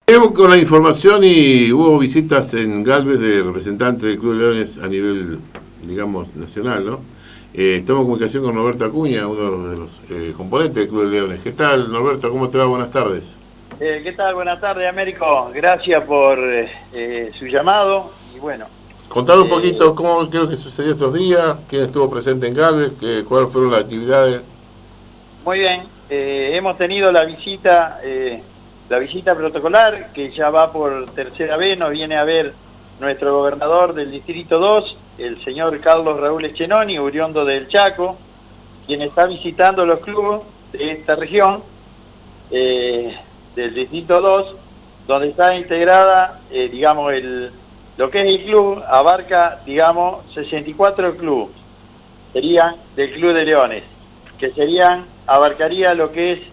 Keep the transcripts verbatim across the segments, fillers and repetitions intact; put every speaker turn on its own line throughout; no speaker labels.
Seguimos con la información y hubo visitas en Galvez de representantes del Club de Leones a nivel, digamos, nacional, ¿no? Eh, estamos en comunicación con Norberto Acuña, uno de los eh, componentes del Club de Leones. ¿Qué tal, Norberto? ¿Cómo te va? Buenas tardes.
Eh, ¿Qué tal? Buenas tardes, Américo. Gracias por eh, su llamado. Y bueno,
Contar un
eh,
poquito cómo creo que sucedió estos días, quién estuvo presente en Galvez, que, cuáles fueron las actividades.
Muy bien. Eh, hemos tenido la visita, eh, la visita protocolar, que ya va por tercera vez. Nos viene a ver nuestro gobernador del Distrito dos, el señor Carlos Raúl Echenoni, oriundo del Chaco, quien está visitando los clubes de esta región, eh, del Distrito dos, donde está integrada, eh, digamos, el, lo que es el club, abarca, digamos, sesenta y cuatro clubes, serían del Club de Leones, que serían, abarcaría lo que es,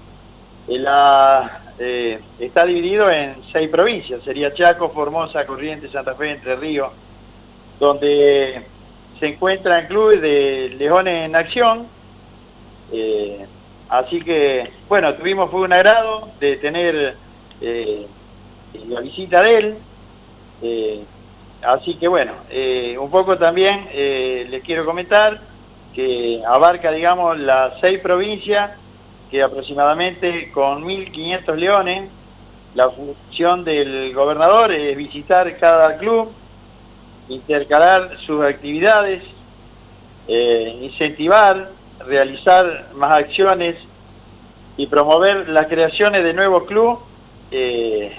la, eh, está dividido en seis provincias, sería Chaco, Formosa, Corrientes, Santa Fe, Entre Ríos, donde se encuentran clubes de Leones en acción. eh, Así que, bueno, tuvimos, fue un agrado de tener eh, la visita de él. Eh, así que, bueno, eh, un poco también eh, les quiero comentar que abarca, digamos, las seis provincias, que aproximadamente con mil quinientos leones. La función del gobernador es visitar cada club, intercalar sus actividades, eh, incentivar, realizar más acciones y promover las creaciones de nuevos clubes. eh,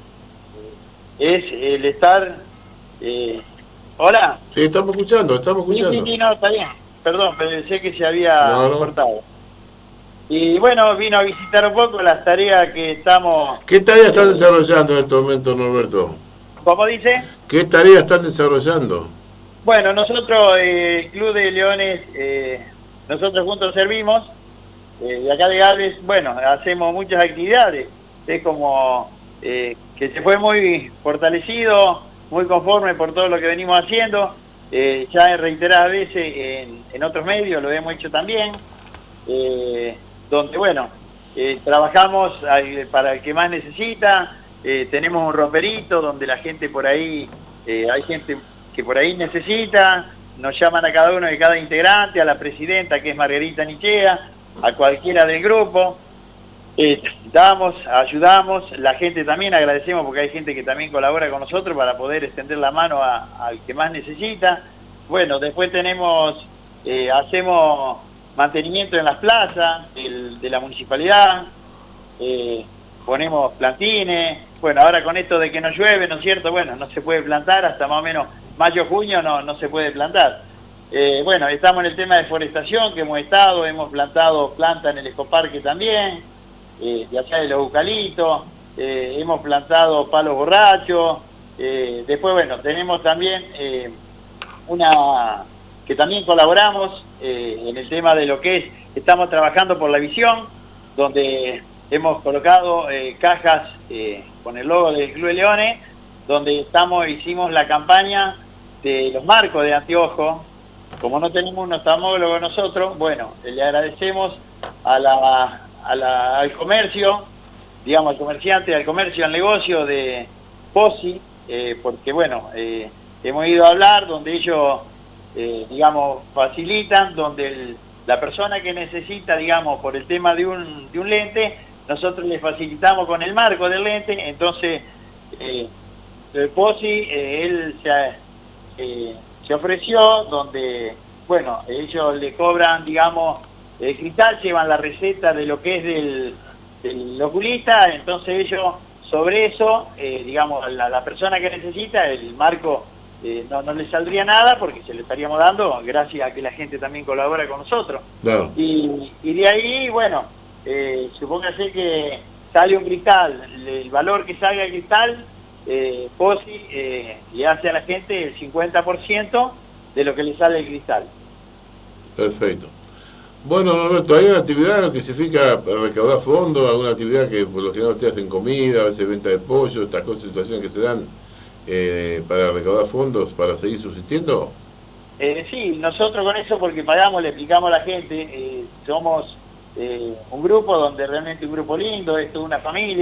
es el estar... Eh, ¿Hola?
Sí, estamos escuchando, estamos escuchando.
Sí, sí, sí, no, está bien. Perdón, pensé que se había
no, no.
cortado. Y bueno, vino a visitar un poco las tareas que estamos...
¿Qué tareas están eh, desarrollando en este momento, Norberto?
¿Cómo dice?
¿Qué tareas están desarrollando?
Bueno, nosotros, eh, el Club de Leones, eh, nosotros juntos servimos, eh, de acá de Galvez, bueno, hacemos muchas actividades, es como eh, que se fue muy fortalecido, muy conforme por todo lo que venimos haciendo, eh, ya en reiteradas veces en, en otros medios lo hemos hecho también, eh, donde bueno, eh, trabajamos para el que más necesita, eh, tenemos un roperito donde la gente por ahí, eh, hay gente que por ahí necesita, nos llaman a cada uno de cada integrante, a la presidenta que es Margarita Nichea, a cualquiera del grupo, eh, damos, ayudamos, la gente también agradecemos porque hay gente que también colabora con nosotros para poder extender la mano a, al que más necesita. Bueno, después tenemos, eh, hacemos mantenimiento en las plazas el, de la municipalidad, eh, ponemos plantines, bueno, ahora con esto de que no llueve, ¿no es cierto? Bueno, no se puede plantar hasta más o menos mayo, junio no, no se puede plantar. Eh, bueno, estamos en el tema de forestación que hemos estado, hemos plantado plantas en el ecoparque también, eh, ya sea de los eucaliptos, eh, hemos plantado palos borrachos, eh, después, bueno, tenemos también eh, una, que también colaboramos eh, en el tema de lo que es, estamos trabajando por la visión, donde hemos colocado eh, cajas eh, con el logo del Club de Leones, donde estamos, hicimos la campaña de los marcos de anteojos. Como no tenemos un oftalmólogo nosotros, bueno, le agradecemos a la, a la, al comercio, digamos al comerciante, al comercio, al negocio de Posi, eh, porque bueno, eh, hemos ido a hablar donde ellos, eh, digamos, facilitan, donde el, la persona que necesita, digamos, por el tema de un, de un lente, nosotros le facilitamos con el marco del lente, entonces eh, el Posi, eh, él se, eh, se ofreció, donde, bueno, ellos le cobran, digamos, el cristal, llevan la receta de lo que es del, del oculista, entonces ellos, sobre eso, eh, digamos, la, la persona que necesita, el marco eh, no, no le saldría nada, porque se le estaríamos dando, gracias a que la gente también colabora con nosotros.
Claro.
Y, y de ahí, bueno, eh, supóngase que sale un cristal, el valor que salga el cristal, eh, Posi eh, le hace a la gente el cincuenta por ciento de lo que le sale el cristal.
Perfecto. Bueno, Norberto, ¿hay una actividad que significa para recaudar fondos? ¿Alguna actividad que por lo general ustedes hacen comida, a veces venta de pollo, estas cosas, situaciones que se dan eh, para recaudar fondos, para seguir subsistiendo?
Eh, sí, nosotros con eso, porque pagamos, le explicamos a la gente, eh, somos eh, un grupo donde realmente un grupo lindo, esto es una familia,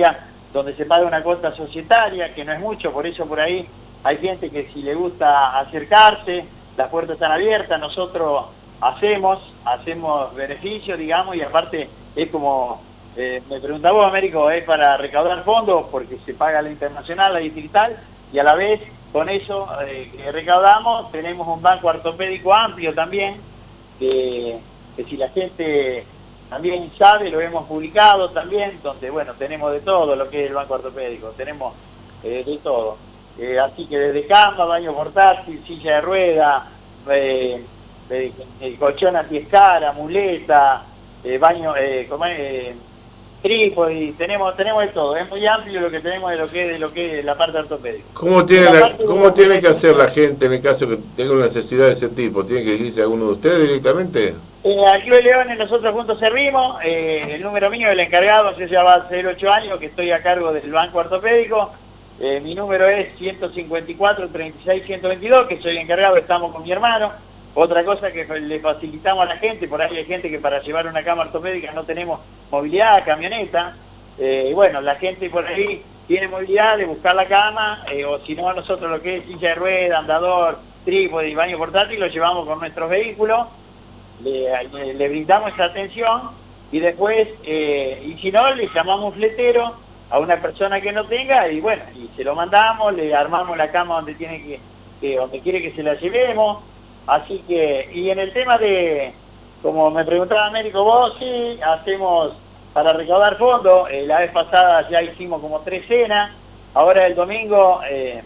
donde se paga una cuota societaria, que no es mucho, por eso por ahí hay gente que si le gusta acercarse, las puertas están abiertas, nosotros hacemos, hacemos beneficios, digamos, y aparte es como, eh, me preguntaba vos, Américo, es para recaudar fondos, porque se paga la internacional, la distrital, y a la vez, con eso eh, que recaudamos, tenemos un banco ortopédico amplio también, que, que si la gente también sabe, lo hemos publicado también, donde, bueno, tenemos de todo lo que es el banco ortopédico, tenemos eh, de todo. Eh, así que desde cama, baño portátil, silla de rueda, eh, eh, eh, colchón antiescara, muleta, eh, baño, eh, como es, eh, trípode, tenemos, tenemos de todo, es muy amplio lo que tenemos de lo que es, de lo que es la parte ortopédica.
¿Cómo tiene, la, ¿cómo tiene que hacer la gente en el caso que tenga una necesidad de ese tipo? ¿Tiene que dirigirse a alguno de ustedes directamente?
Eh, al Club de Leones nosotros juntos servimos, eh, el número mío, el encargado, yo ya va a ser ocho años que estoy a cargo del banco ortopédico, eh, mi número es ciento cincuenta y cuatro, treinta y seis, ciento veintidós, que soy encargado, estamos con mi hermano. Otra cosa que le facilitamos a la gente, por ahí hay gente que para llevar una cama ortopédica no tenemos movilidad, camioneta, eh, y bueno, la gente por ahí tiene movilidad de buscar la cama, eh, o si no, nosotros lo que es silla de rueda, andador, trípode y baño portátil lo llevamos con nuestros vehículos, le, le, le brindamos esa atención y después, eh, y si no, le llamamos un fletero a una persona que no tenga y bueno, y se lo mandamos, le armamos la cama donde tiene que, que donde quiere que se la llevemos. Así que, y en el tema de, como me preguntaba Américo, vos, sí, hacemos para recaudar fondos, eh, la vez pasada ya hicimos como tres cenas, ahora el domingo eh,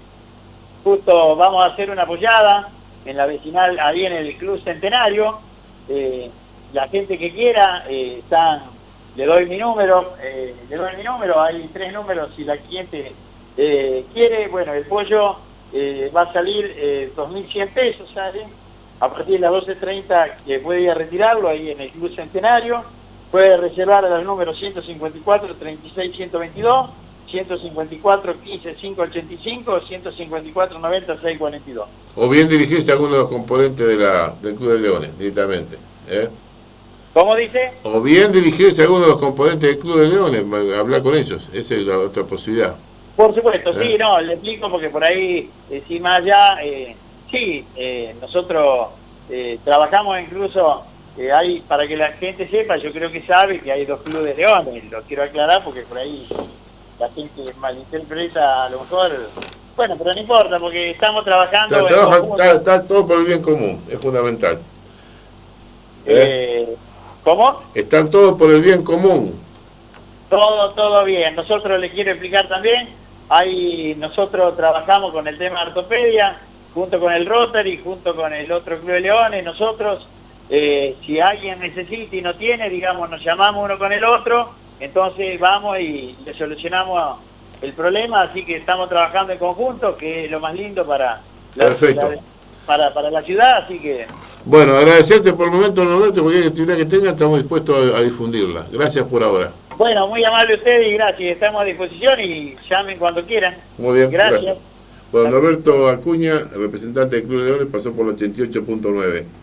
justo vamos a hacer una apoyada en la vecinal, ahí en el Club Centenario, eh, la gente que quiera, eh, están, le doy mi número, eh, le doy mi número, hay tres números si la cliente eh, quiere, bueno, el pollo eh, va a salir eh, dos mil cien pesos, ¿sale? A partir de las doce treinta que puede ir a retirarlo ahí en el Club Centenario, puede reservar al número ciento cincuenta y cuatro, treinta y seis, ciento veintidós, ciento cincuenta y cuatro, quince, quinientos ochenta y cinco, ciento cincuenta y cuatro, noventa, seiscientos cuarenta y dos.
O bien dirigirse a alguno de los componentes de la, del Club de Leones, directamente. ¿eh?
¿Cómo dice?
O bien dirigirse a alguno de los componentes del Club de Leones, hablar con ellos, esa es la otra posibilidad.
Por supuesto,
¿Eh?
sí, no, le explico porque por ahí, encima allá, eh, sí, eh, nosotros eh, trabajamos incluso, eh, hay, para que la gente sepa, yo creo que sabe que hay dos clubes de leones, lo quiero aclarar porque por ahí la gente malinterpreta a lo mejor, bueno, pero no importa porque estamos trabajando...
Está, trabaja, está, está todo por el bien común, es fundamental.
¿Eh? Eh, ¿Cómo?
Están todos por el bien común.
Todo, todo bien. Nosotros les quiero explicar también, ahí nosotros trabajamos con el tema de ortopedia, junto con el Rotary, junto con el otro Club de Leones, nosotros, eh, si alguien necesita y no tiene, digamos, nos llamamos uno con el otro, entonces vamos y le solucionamos el problema, así que estamos trabajando en conjunto, que es lo más lindo para la,
Perfecto.
la, para, para la ciudad, así que...
Bueno, agradecerte por el momento, Norberto, cualquier actividad que tenga, estamos dispuestos a, a difundirla. Gracias por ahora.
Bueno, muy amable usted y gracias, estamos a disposición y llamen cuando quieran.
Muy bien, gracias.
Gracias.
Bueno, Norberto Acuña, representante del Club de Leones, pasó por el ochenta y ocho punto nueve.